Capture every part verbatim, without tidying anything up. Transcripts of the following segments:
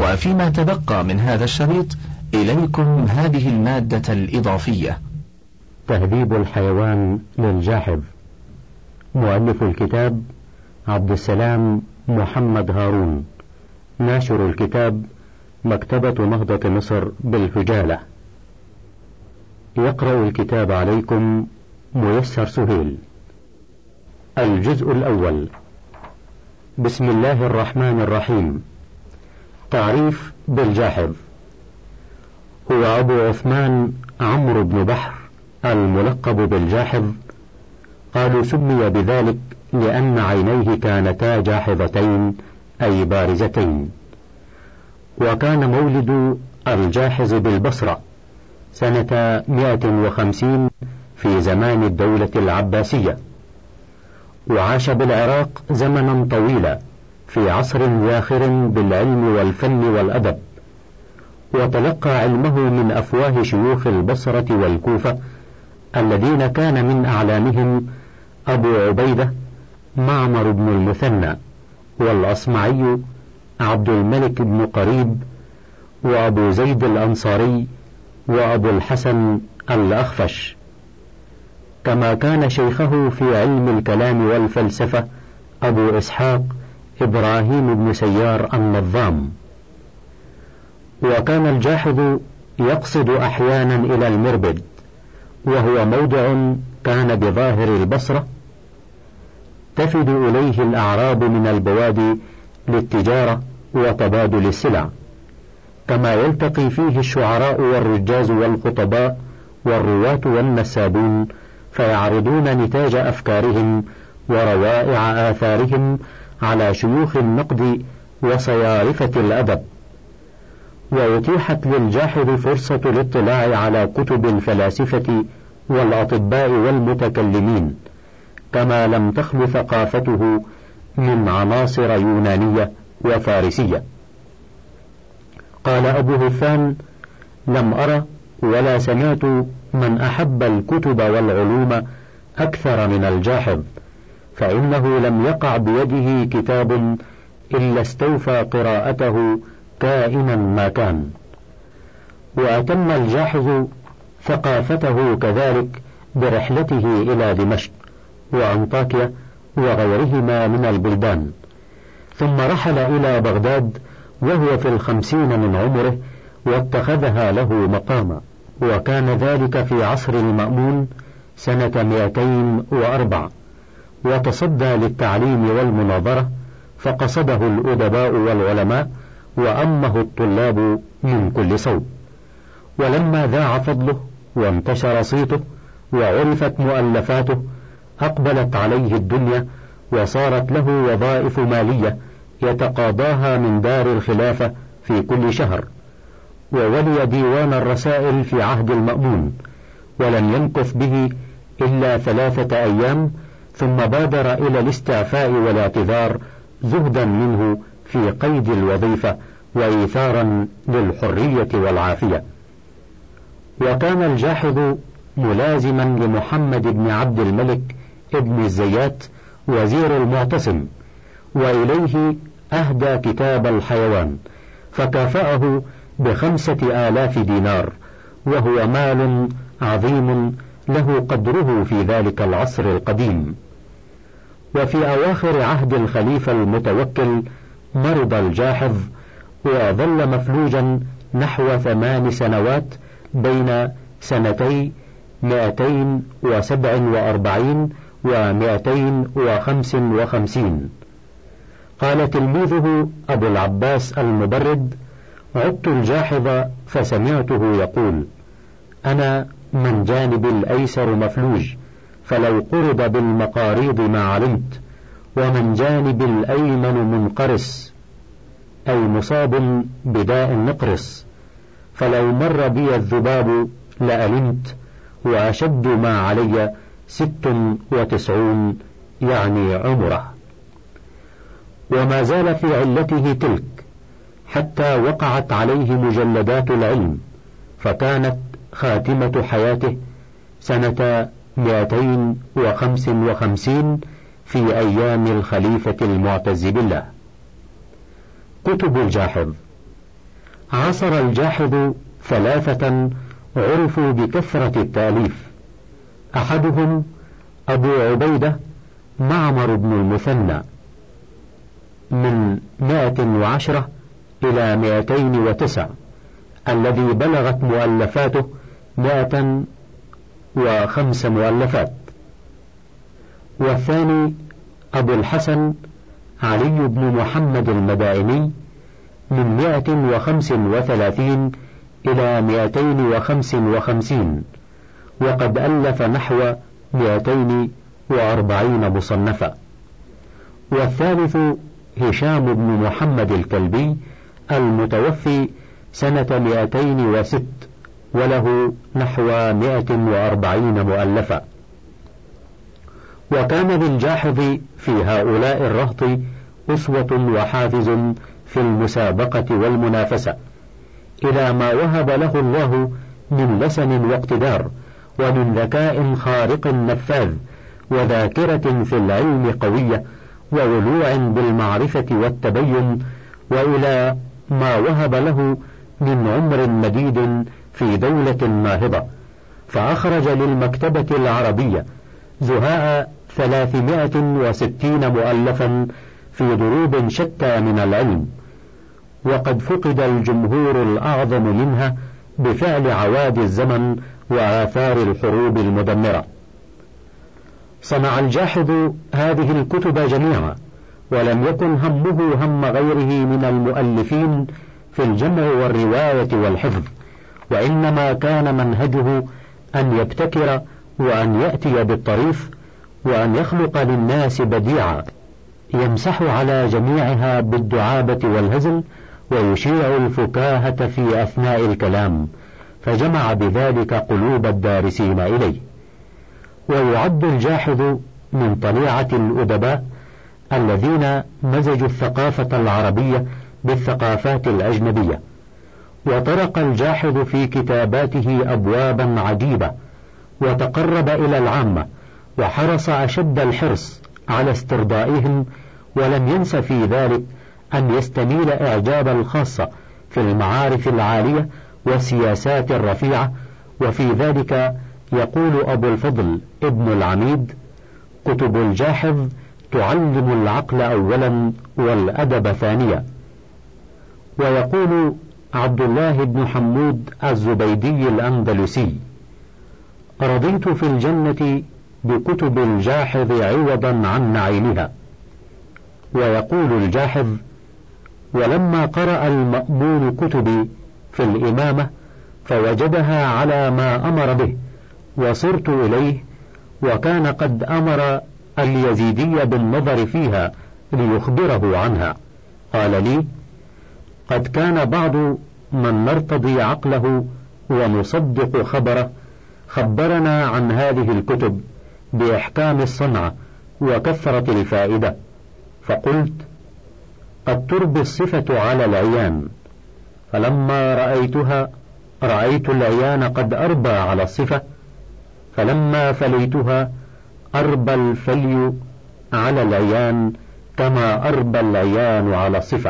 وفيما تبقى من هذا الشريط إليكم هذه المادة الإضافية. تهذيب الحيوان للجاحظ. مؤلف الكتاب عبد السلام محمد هارون. ناشر الكتاب مكتبة نهضة مصر بالفجالة. يقرأ الكتاب عليكم ميسر سهيل. الجزء الأول. بسم الله الرحمن الرحيم. تعريف بالجاحظ: هو أبو عثمان عمرو بن بحر الملقب بالجاحظ. قالوا سمي بذلك لأن عينيه كانتا جاحظتين أي بارزتين. وكان مولد الجاحظ بالبصرة سنة مئة وخمسين في زمان الدولة العباسية، وعاش بالعراق زمنا طويلا في عصر زاخر بالعلم والفن والأدب، وتلقى علمه من أفواه شيوخ البصرة والكوفة الذين كان من أعلامهم أبو عبيدة معمر بن المثنى، والأصمعي عبد الملك بن قريب، وأبو زيد الأنصاري، وأبو الحسن الأخفش. كما كان شيخه في علم الكلام والفلسفة أبو إسحاق إبراهيم بن سيار النظام. وكان الجاحظ يقصد أحيانا إلى المربد، وهو موضع كان بظاهر البصرة تفد إليه الأعراب من البوادي للتجارة وتبادل السلع، كما يلتقي فيه الشعراء والرجاز والخطباء والرواة والنسابون، فيعرضون نتاج أفكارهم وروائع آثارهم على شيوخ النقد وصيارفة الأدب. وأتيحت للجاحظ فرصة الاطلاع على كتب الفلاسفة والأطباء والمتكلمين، كما لم تخل ثقافته من عناصر يونانية وفارسية. قال أبو هفان: لم أرى ولا سمعت من أحب الكتب والعلوم أكثر من الجاحظ، فإنه لم يقع بيده كتاب إلا استوفى قراءته كائنا ما كان. وأتم الجاحظ ثقافته كذلك برحلته إلى دمشق وأنطاكيا وغيرهما من البلدان، ثم رحل إلى بغداد وهو في الخمسين من عمره، واتخذها له مقاما، وكان ذلك في عصر المأمون سنة مئتين وأربع، وتصدى للتعليم والمناظرة، فقصده الأدباء والعلماء، وأمه الطلاب من كل صوب. ولما ذاع فضله وانتشر صيته وعرفت مؤلفاته، أقبلت عليه الدنيا، وصارت له وظائف مالية يتقاضاها من دار الخلافة في كل شهر، وولي ديوان الرسائل في عهد المأمون، ولم يمكث به إلا ثلاثة أيام، ثم بادر إلى الاستعفاء والاعتذار زهدا منه في قيد الوظيفة وإيثارا للحرية والعافية. وكان الجاحظ ملازما لمحمد بن عبد الملك ابن الزيات وزير المعتصم، وإليه أهدى كتاب الحيوان، فكافأه بخمسة آلاف دينار، وهو مال عظيم له قدره في ذلك العصر القديم. وفي أواخر عهد الخليفة المتوكل مرض الجاحظ، وظل مفلوجا نحو ثمان سنوات بين سنتي مئتين وسبع وأربعين ومئتين وخمس وخمسين. قال تلميذه أبو العباس المبرد: عدت الجاحظ فسمعته يقول: أنا من جانب الأيسر مفلوج، فلو قرب بالمقاريض ما علمت، ومن جانب الأيمن منقرس، أي مصاب بداء نقرس، فلو مر بي الذباب لألمت، وأشد ما علي ست وتسعون، يعني عمره. وما زال في علته تلك حتى وقعت عليه مجلدات العلم، فكانت خاتمة حياته سنة مئتين وخمس وخمسين في أيام الخليفة المعتز بالله. كتب الجاحظ: عاصر الجاحظ ثلاثة عرفوا بكثرة التأليف، أحدهم أبو عبيدة معمر بن المثنى من مائة وعشرة إلى مائتين وتسع، الذي بلغت مؤلفاته مائة وخمس مؤلفات. والثاني أبو الحسن علي بن محمد المدائني من مائة وخمس وثلاثين إلى مائتين وخمس وخمسين، وقد ألف نحو مائتين وأربعين مصنفا. والثالث هشام بن محمد الكلبي المتوفي سنة مائتين وست، وله نحو مائة وأربعين مؤلفا. وكان للجاحظ في هؤلاء الرهط أسوة وحافز في المسابقة والمنافسة، إلى ما وهب له الله من لسن واقتدار، ومن ذكاء خارق نفاذ، وذاكرة في العلم قوية، وولوع بالمعرفة والتبين، وإلى ما وهب له من عمر مديد في دولة ناهضة، فأخرج للمكتبة العربية زهاء ثلاثمائة وستين مؤلفا في ضروب شتى من العلم، وقد فقد الجمهور الأعظم منها بفعل عوادي الزمن وآثار الحروب المدمرة. صنع الجاحظ هذه الكتب جميعا، ولم يكن همه هم غيره من المؤلفين في الجمع والرواية والحفظ، وإنما كان منهجه أن يبتكر وأن يأتي بالطريف، وأن يخلق للناس بديعا يمسح على جميعها بالدعابة والهزل، ويشيع الفكاهة في أثناء الكلام، فجمع بذلك قلوب الدارسين إليه. ويعد الجاحظ من طليعة الأدباء الذين مزجوا الثقافة العربية بالثقافات الأجنبية، وطرق الجاحظ في كتاباته أبوابا عجيبة، وتقرب إلى العامة، وحرص أشد الحرص على استرضائهم، ولم ينس في ذلك أن يستميل إعجاب الخاصة في المعارف العالية والسياسات الرفيعة. وفي ذلك يقول أبو الفضل ابن العميد: كتب الجاحظ تعلم العقل أولا والأدب ثانيا. ويقول عبد الله بن حمود الزبيدي الأندلسي: رضيت في الجنة بكتب الجاحظ عوضا عن نعيمها. ويقول الجاحظ: ولما قرأ المأمون كتبي في الإمامة فوجدها على ما أمر به، وصرت إليه، وكان قد أمر اليزيدي بالنظر فيها ليخبره عنها. قال لي: قد كان بعض من نرتضي عقله ونصدق خبره خبرنا عن هذه الكتب بإحكام الصنعة وكثرة الفائدة، فقلت: قد تربي الصفة على العيان، فلما رأيتها رأيت العيان قد أربى على الصفة، فلما فليتها أربى الفلي على العيان كما أربى العيان على الصفة.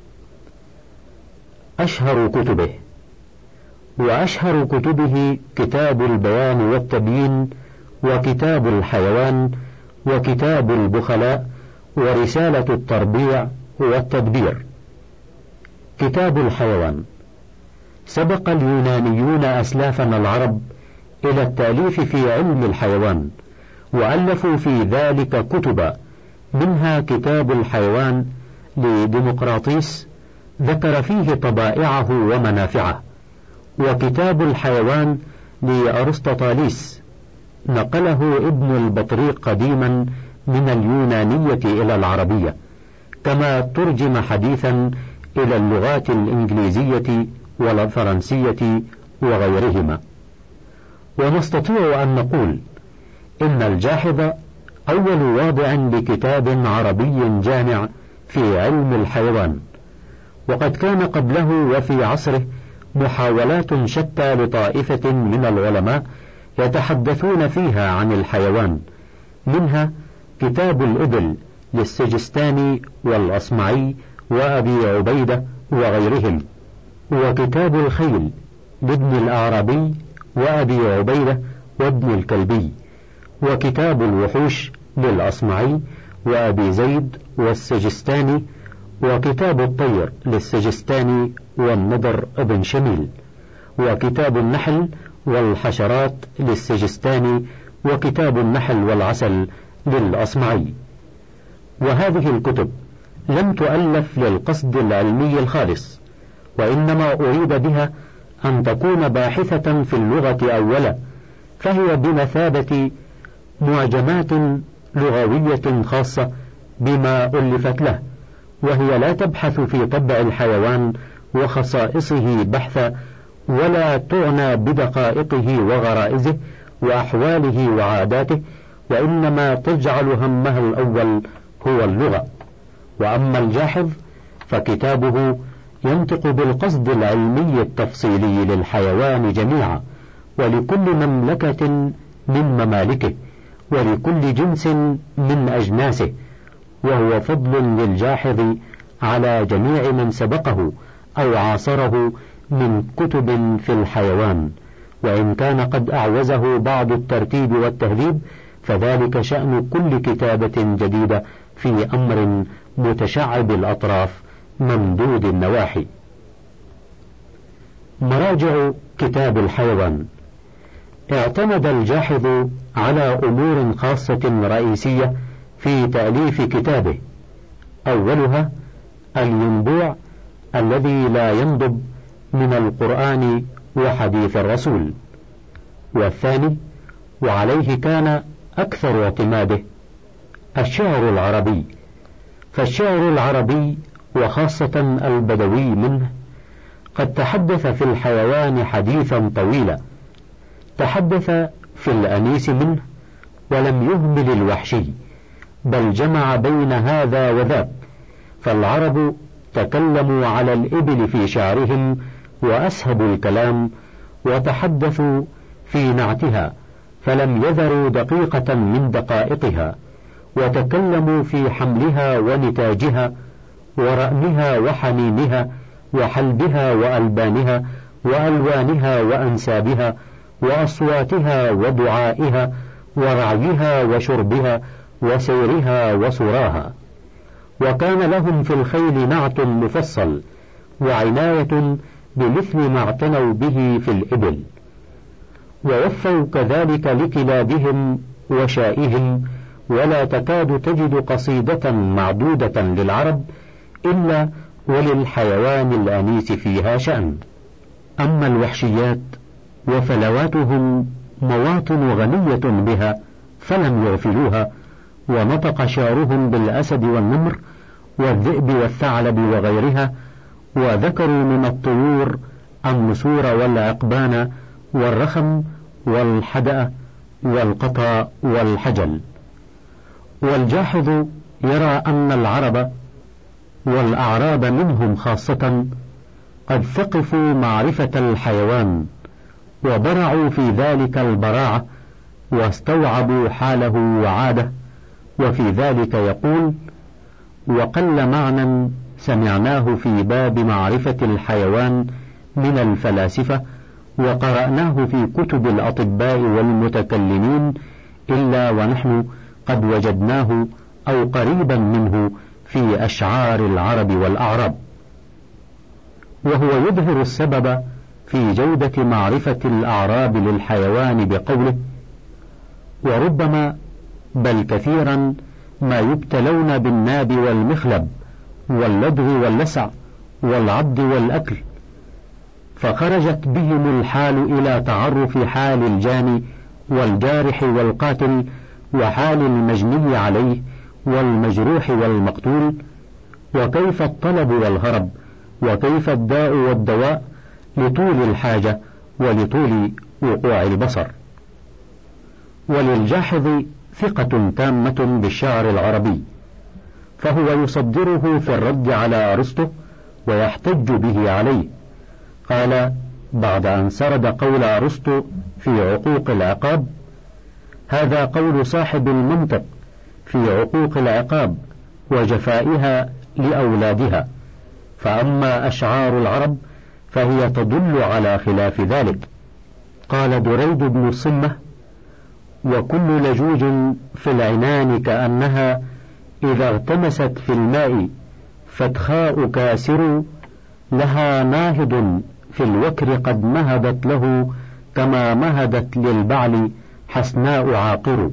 أشهر كتبه: وأشهر كتبه كتاب البيان والتبيين، وكتاب الحيوان، وكتاب البخلاء، ورسالة التربيع والتدبير. كتاب الحيوان: سبق اليونانيون أسلافنا العرب إلى التأليف في علم الحيوان، وألفوا في ذلك كتبا، منها كتاب الحيوان لديمقراطيس ذكر فيه طبائعه ومنافعه، وكتاب الحيوان لأرسطاطاليس نقله ابن البطريق قديما من اليونانية إلى العربية، كما ترجم حديثا إلى اللغات الإنجليزية والفرنسية وغيرهما. ونستطيع أن نقول إن الجاحظ أول واضع لكتاب عربي جامع في علم الحيوان، وقد كان قبله وفي عصره محاولات شتى لطائفة من العلماء يتحدثون فيها عن الحيوان، منها كتاب الإبل للسجستاني والأصمعي وأبي عبيدة وغيرهم، وكتاب الخيل لابن الأعرابي وأبي عبيدة وابن الكلبي، وكتاب الوحوش للأصمعي وأبي زيد والسجستاني، وكتاب الطير للسجستاني والنضر بن شميل، وكتاب النحل والحشرات للسجستاني، وكتاب النحل والعسل للأصمعي. وهذه الكتب لم تؤلف للقصد العلمي الخالص، وإنما أريد بها أن تكون باحثة في اللغة أولا، فهي بمثابة معجمات لغوية خاصة بما ألفت له، وهي لا تبحث في طبع الحيوان وخصائصه بحثا، ولا تعنى بدقائقه وغرائزه وأحواله وعاداته، وإنما تجعل همها الأول هو اللغة. وأما الجاحظ فكتابه ينطق بالقصد العلمي التفصيلي للحيوان جميعا، ولكل مملكة من ممالكه، ولكل جنس من أجناسه، وهو فضل للجاحظ على جميع من سبقه أو عاصره من كتب في الحيوان، وإن كان قد أعوزه بعض الترتيب والتهذيب، فذلك شأن كل كتابة جديدة في أمر متشعب الأطراف ممدود النواحي. مراجع كتاب الحيوان: اعتمد الجاحظ على أمور خاصة رئيسية في تأليف كتابه، أولها الينبوع الذي لا ينضب من القرآن وحديث الرسول، والثاني وعليه كان أكثر اعتماده الشعر العربي، فالشعر العربي وخاصة البدوي منه قد تحدث في الحيوان حديثا طويلا، تحدث في الأنيس منه ولم يهمل الوحشي، بل جمع بين هذا وذاك، فالعرب تكلموا على الإبل في شعرهم وأسهبوا الكلام، وتحدثوا في نعتها فلم يذروا دقيقة من دقائقها، وتكلموا في حملها ونتاجها ورأنها وحنينها وحلبها وألبانها وألوانها وأنسابها وأصواتها ودعائها ورعيها وشربها وسيرها وسراها. وكان لهم في الخيل نعت مفصل وعناية بمثل ما اعتنوا به في الإبل، ووفوا كذلك لكلابهم وشائهم، ولا تكاد تجد قصيدة معدودة للعرب إلا وللحيوان الأنيس فيها شأن. أما الوحشيات وفلواتهم مواطن غنية بها فلم يغفلوها، ونطق شعرهم بالأسد والنمر والذئب والثعلب وغيرها، وذكروا من الطيور النسور والعقبان والرخم والحدأ والقطا والحجل. والجاحظ يرى أن العرب والأعراب منهم خاصة قد ثقفوا معرفة الحيوان وبرعوا في ذلك البراعة واستوعبوا حاله وعاده، وفي ذلك يقول: وقل معنى سمعناه في باب معرفة الحيوان من الفلاسفة وقرأناه في كتب الأطباء والمتكلمين إلا ونحن قد وجدناه أو قريبا منه في أشعار العرب والأعراب. وهو يظهر السبب في جودة معرفة الأعراب للحيوان بقوله: وربما بل كثيرا ما يبتلون بالناب والمخلب واللدغ واللسع والعض والأكل، فخرجت بهم الحال إلى تعرف حال الجاني والجارح والقاتل وحال المجني عليه والمجروح والمقتول، وكيف الطلب والهرب، وكيف الداء والدواء، لطول الحاجة ولطول وقوع البصر. وللجاحظ ثقة تامة بالشعر العربي، فهو يصدره في الرد على أرسطو ويحتج به عليه. قال بعد أن سرد قول أرسطو في عقوق العقاب: هذا قول صاحب المنطق في عقوق العقاب وجفائها لأولادها، فأما أشعار العرب فهي تدل على خلاف ذلك. قال دريد بن الصمة: وكل لجوج في العنان كأنها إذا اغتمست في الماء فتخاء كاسر، لها ناهض في الوكر قد مهدت له كما مهدت للبعل حسناء عاقر.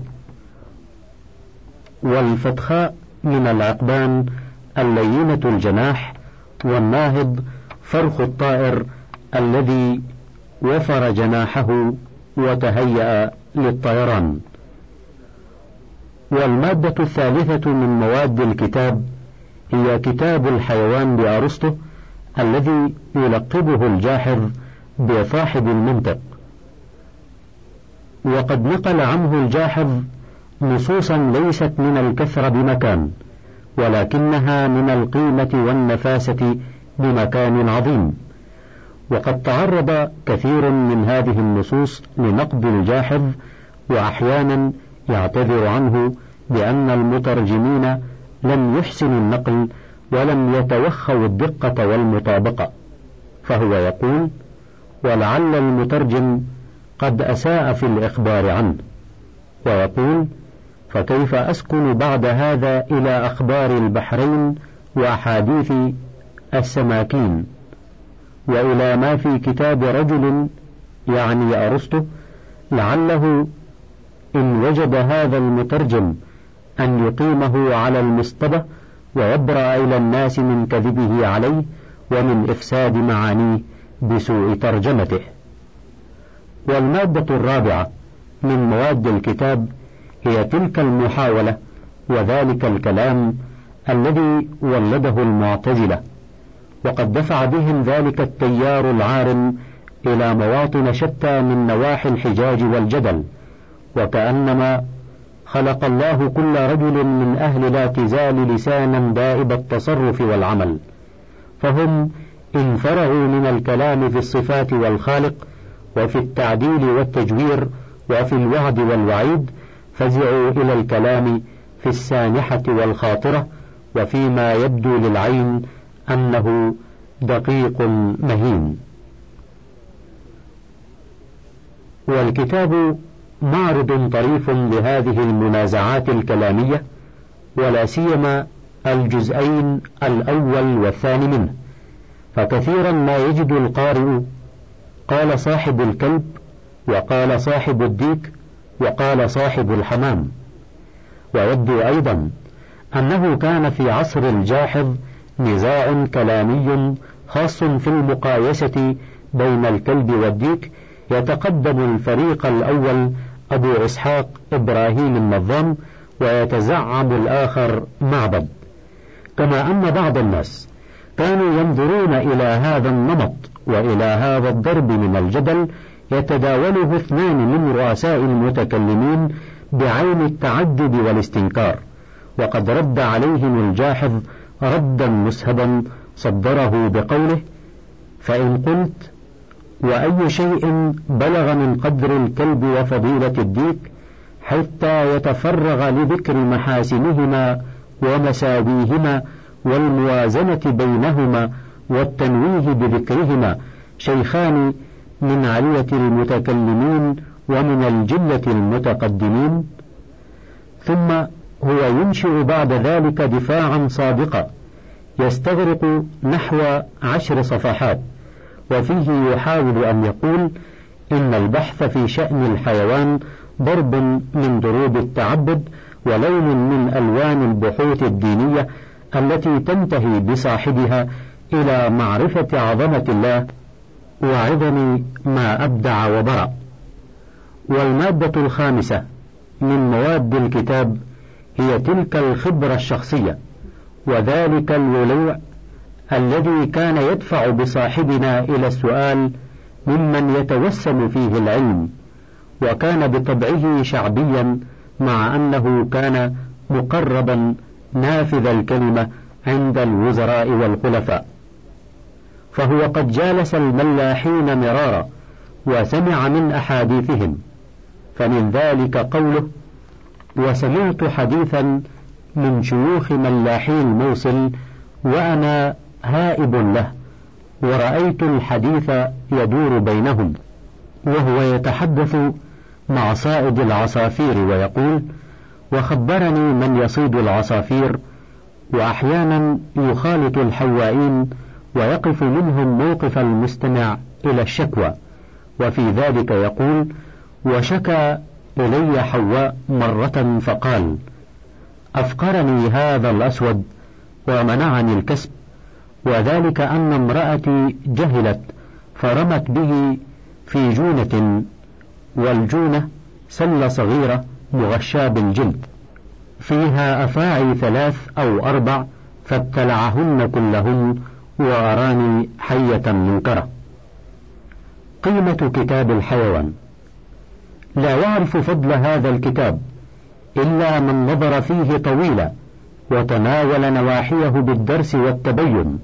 والفتخاء من العقبان اللينة الجناح، والناهض فرخ الطائر الذي وفر جناحه وتهيأ للطيران. والمادة الثالثة من مواد الكتاب هي كتاب الحيوان لأرسطو، الذي يلقبه الجاحظ بصاحب المنطق. وقد نقل عنه الجاحظ نصوصا ليست من الكثرة بمكان، ولكنها من القيمة والنفاسة بمكان عظيم. وقد تعرض كثير من هذه النصوص لنقد الجاحظ، وأحيانا يعتذر عنه بأن المترجمين لم يحسنوا النقل ولم يتوخوا الدقة والمطابقة، فهو يقول: ولعل المترجم قد أساء في الإخبار عنه. ويقول: فكيف أسكن بعد هذا إلى أخبار البحرين وأحاديث السماكين، وإلى ما في كتاب رجل يعني أرسطو، لعله إن وجد هذا المترجم أن يقيمه على المصطبة ويبرأ إلى الناس من كذبه عليه ومن إفساد معانيه بسوء ترجمته. والمادة الرابعة من مواد الكتاب هي تلك المحاولة وذلك الكلام الذي ولده المعتزلة، وقد دفع بهم ذلك التيار العارم إلى مواطن شتى من نواحي الحجاج والجدل، وكأنما خلق الله كل رجل من أهل الاعتزال لسانا دائب التصرف والعمل، فهم إن فرغوا من الكلام في الصفات والخالق وفي التعديل والتجوير وفي الوعد والوعيد، فزعوا إلى الكلام في السانحة والخاطرة وفيما يبدو للعين أنه دقيق مهين. والكتاب معرض طريف لهذه المنازعات الكلامية، ولا سيما الجزئين الأول والثاني منه، فكثيرا ما يجد القارئ قال صاحب الكلب، وقال صاحب الديك، وقال صاحب الحمام. ويبدو أيضا أنه كان في عصر الجاحظ نزاع كلامي خاص في المقايسة بين الكلب والديك، يتقدم الفريق الأول أبو إسحاق إبراهيم النظام، ويتزعم الآخر معبد. كما أن بعض الناس كانوا ينظرون إلى هذا النمط وإلى هذا الضرب من الجدل يتداوله اثنان من رؤساء المتكلمين بعين التعجب والاستنكار، وقد رد عليهم الجاحظ ردا مسهبا صدره بقوله: فإن قلت وأي شيء بلغ من قدر الكلب وفضيلة الديك حتى يتفرغ لذكر محاسنهما ومساويهما والموازنة بينهما والتنويه بذكرهما شيخان من علية المتكلمين ومن الجلة المتقدمين، ثم هو ينشئ بعد ذلك دفاعا صادقا يستغرق نحو عشر صفحات، وفيه يحاول أن يقول إن البحث في شأن الحيوان ضرب من ضروب التعبد ولون من ألوان البحوث الدينية التي تنتهي بصاحبها إلى معرفة عظمة الله وعظم ما أبدع وبرع. والمادة الخامسة من مواد الكتاب هي تلك الخبرة الشخصية، وذلك الولوع الذي كان يدفع بصاحبنا إلى السؤال ممن يتوسم فيه العلم، وكان بطبعه شعبيا مع أنه كان مقربا نافذ الكلمة عند الوزراء والخلفاء، فهو قد جالس الملاحين مرارا وسمع من أحاديثهم، فمن ذلك قوله: وسمعت حديثا من شيوخ ملاحي الموصل وأنا هائب له، ورأيت الحديث يدور بينهم، وهو يتحدث مع صائد العصافير ويقول: وخبرني من يصيد العصافير، وأحيانا يخالط الحوائين ويقف منهم موقف المستمع إلى الشكوى. وفي ذلك يقول: وشكى إلي حواء مرة فقال: أفقرني هذا الأسود ومنعني الكسب، وذلك أن امرأتي جهلت فرمت به في جونة، والجونة سلة صغيرة مغشاة بالجلد فيها أفاعي ثلاث أو أربع، فابتلعهن كلهن وأراني حية منكرة. قيمة كتاب الحيوان. لا يعرف فضل هذا الكتاب إلا من نظر فيه طويلا وتناول نواحيه بالدرس والتبين،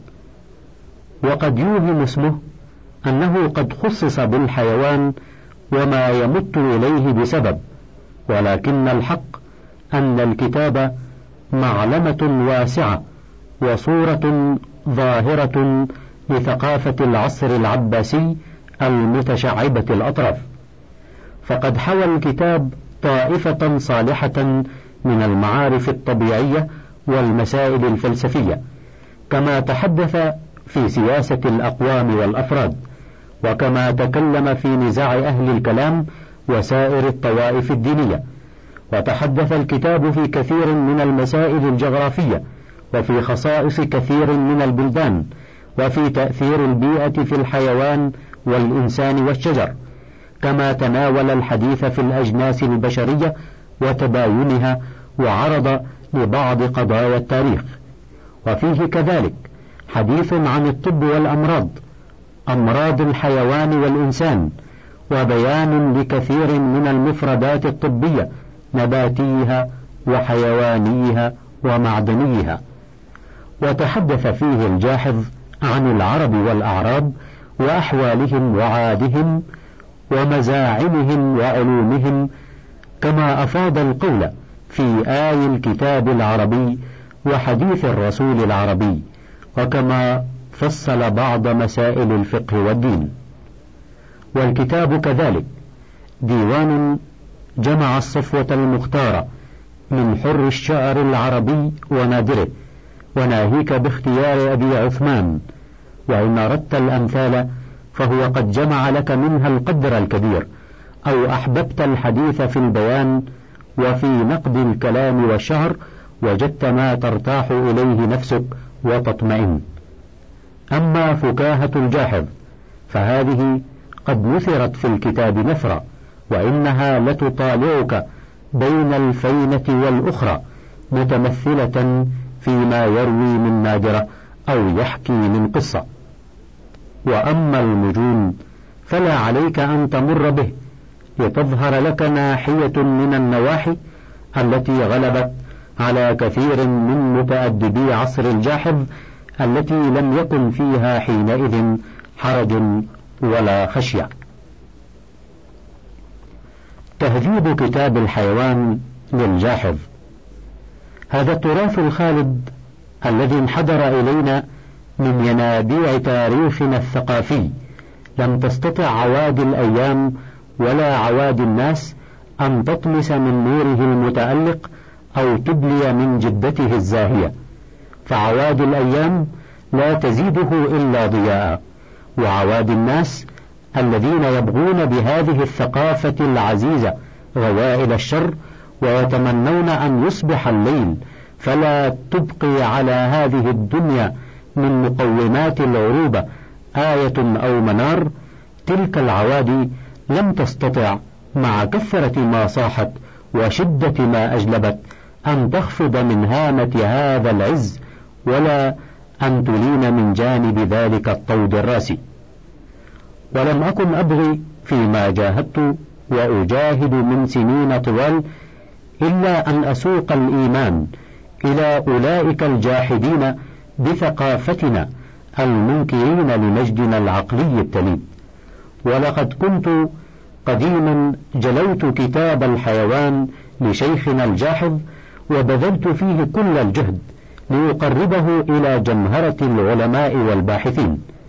وقد يوهم اسمه أنه قد خصص بالحيوان وما يمت إليه بسبب، ولكن الحق أن الكتاب معلمة واسعة وصورة ظاهرة لثقافة العصر العباسي المتشعبة الأطراف، فقد حوى الكتاب طائفة صالحة من المعارف الطبيعية والمسائل الفلسفية، كما تحدث في سياسة الأقوام والأفراد، وكما تكلم في نزاع أهل الكلام وسائر الطوائف الدينية، وتحدث الكتاب في كثير من المسائل الجغرافية، وفي خصائص كثير من البلدان، وفي تأثير البيئة في الحيوان والإنسان والشجر، كما تناول الحديث في الأجناس البشرية وتباينها، وعرض لبعض قضايا التاريخ. وفيه كذلك حديث عن الطب والأمراض، أمراض الحيوان والإنسان، وبيان لكثير من المفردات الطبية، نباتيها وحيوانيها ومعدنيها. وتحدث فيه الجاحظ عن العرب والأعراب وأحوالهم وعادهم ومزاعمهم وعلومهم، كما أفاض القول في آي الكتاب العربي وحديث الرسول العربي، وكما فصل بعض مسائل الفقه والدين. والكتاب كذلك ديوان جمع الصفوة المختارة من حر الشعر العربي ونادره، وناهيك باختيار أبي عثمان، وإن أردت الأمثال فهو قد جمع لك منها القدر الكبير، أو أحببت الحديث في البيان وفي نقد الكلام والشعر وجدت ما ترتاح إليه نفسك وتطمئن. أما فكاهة الجاحظ فهذه قد نثرت في الكتاب نثرا، وإنها لتطالعك بين الفينة والأخرى، متمثلة فيما يروي من نادرة أو يحكي من قصة. وأما المجون فلا عليك أن تمر به لتظهر لك ناحية من النواحي التي غلبت على كثير من متأدبي عصر الجاحظ، التي لم يكن فيها حينئذ حرج ولا خشية. تهذيب كتاب الحيوان للجاحظ. هذا التراث الخالد الذي انحدر إلينا من ينابيع تاريخنا الثقافي لم تستطع عواد الأيام ولا عواد الناس أن تطمس من نوره المتألق أو تبلي من جدته الزاهية، فعواد الأيام لا تزيده إلا ضياء، وعواد الناس الذين يبغون بهذه الثقافة العزيزة غوائل الشر ويتمنون أن يصبح الليل فلا تبقي على هذه الدنيا من مقومات العروبة آية أو منار، تلك العوادي لم تستطع مع كثرة ما صاحت وشدة ما أجلبت أن تخفض من هامة هذا العز، ولا أن تلين من جانب ذلك الطود الراسي. ولم أكن أبغي فيما جاهدت وأجاهد من سنين طوال إلا أن أسوق الإيمان إلى أولئك الجاحدين بثقافتنا المنكرين لمجدنا العقلي التليد. ولقد كنت قديما جلوت كتاب الحيوان لشيخنا الجاحظ وبذلت فيه كل الجهد ليقربه إلى جمهرة العلماء والباحثين،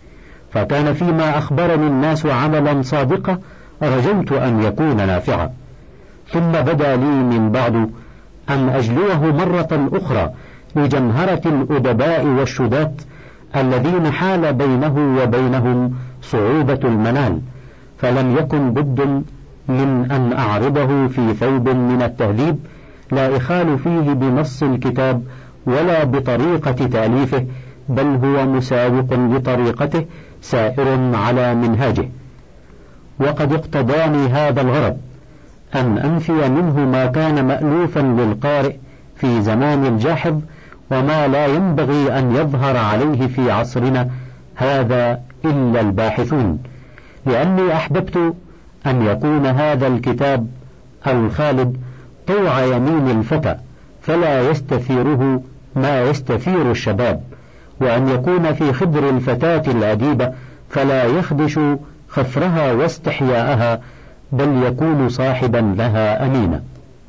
فكان فيما أخبرني الناس عملا صادقا رجوت أن يكون نافعا، ثم بدا لي من بعد أن أجلوه مرة أخرى لجمهرة الأدباء والشداة الذين حال بينه وبينهم صعوبة المنال، فلم يكن بد من أن أعرضه في ثوب من التهذيب لا إخال فيه بنص الكتاب ولا بطريقة تأليفه، بل هو مساوق لطريقته سائر على منهاجه. وقد اقتضاني هذا الغرض أن أنفي منه ما كان مألوفا للقارئ في زمان الجاحظ وما لا ينبغي أن يظهر عليه في عصرنا هذا إلا الباحثون، لأني أحببت أن يكون هذا الكتاب الخالد طوع يمين الفتى فلا يستثيره ما يستثير الشباب، وأن يكون في خدر الفتاة الأديبة فلا يخدش خفرها واستحياءها، بل يكون صاحبا لها أمينا.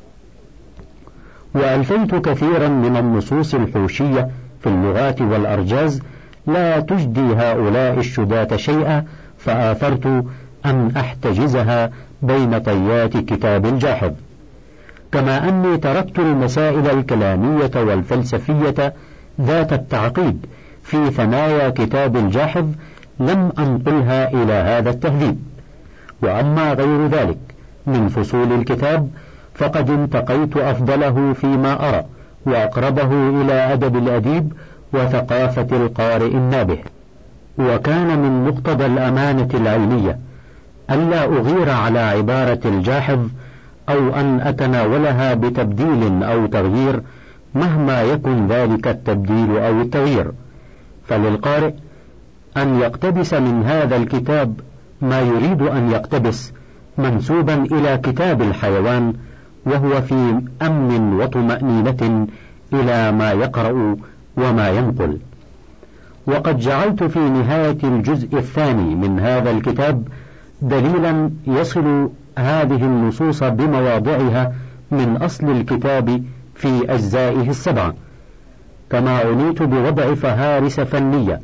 وألفيت كثيرا من النصوص الحوشية في اللغات والأرجاز لا تجدي هؤلاء الشداة شيئا، فآثرت أن أحتجزها بين طيات كتاب الجاحظ، كما أني تركت المسائل الكلامية والفلسفية ذات التعقيد في ثنايا كتاب الجاحظ لم أنقلها إلى هذا التهذيب. وأما غير ذلك من فصول الكتاب فقد انتقيت أفضله فيما أرى وأقربه إلى أدب الأديب وثقافة القارئ النابه. وكان من مقتضى الأمانة العلمية ألا أغير على عبارة الجاحظ أو أن أتناولها بتبديل أو تغيير مهما يكن ذلك التبديل أو التغيير، فللقارئ أن يقتبس من هذا الكتاب ما يريد أن يقتبس منسوبا إلى كتاب الحيوان، وهو في أمن وطمأنينة إلى ما يقرأ وما ينقل. وقد جعلت في نهاية الجزء الثاني من هذا الكتاب دليلا يصل هذه النصوص بمواضعها من أصل الكتاب في أجزائه السبعة، كما عنيت بوضع فهارس فنية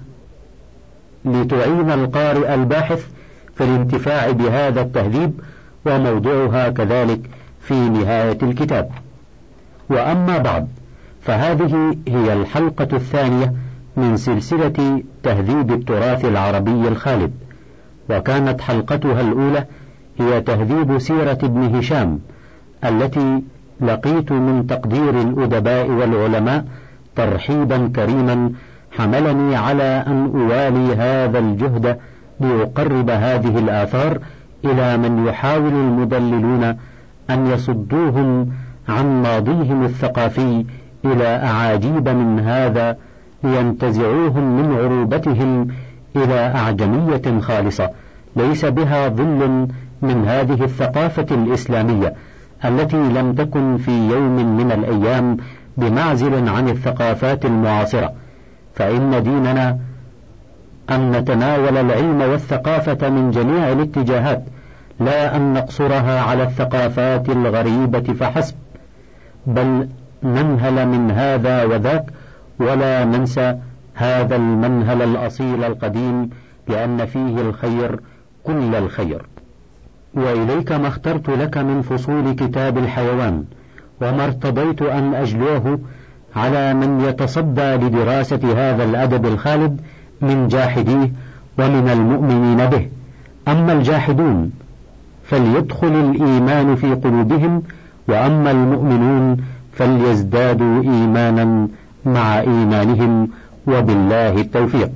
لتعين القارئ الباحث في الانتفاع بهذا التهذيب، وموضوعها كذلك في نهاية الكتاب. وأما بعد فهذه هي الحلقة الثانية من سلسلة تهذيب التراث العربي الخالد، وكانت حلقتها الأولى هي تهذيب سيرة ابن هشام التي لقيت من تقدير الأدباء والعلماء ترحيبا كريما حملني على أن أوالي هذا الجهد ليقرب هذه الآثار إلى من يحاول المدللون أن يصدوهم عن ماضيهم الثقافي إلى أعاجيب من هذا لينتزعوهم من عروبتهم إلى أعجمية خالصة ليس بها ظل من هذه الثقافة الإسلامية التي لم تكن في يوم من الأيام بمعزل عن الثقافات المعاصرة، فإن ديننا أن نتناول العلم والثقافة من جميع الاتجاهات، لا أن نقصرها على الثقافات الغريبة فحسب، بل ننهل من هذا وذاك ولا ننسى هذا المنهل الأصيل القديم، لأن فيه الخير كل الخير. وإليك ما اخترت لك من فصول كتاب الحيوان، وما ارتضيت أن أجلوه على من يتصدى لدراسة هذا الأدب الخالد من جاحديه ومن المؤمنين به. أما الجاحدون فليدخل الإيمان في قلوبهم، وأما المؤمنون فليزدادوا إيمانا مع إيمانهم، وبالله التوفيق.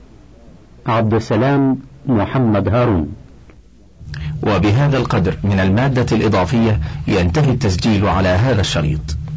عبد السلام محمد هارون. وبهذا القدر من المادة الإضافية ينتهي التسجيل على هذا الشريط.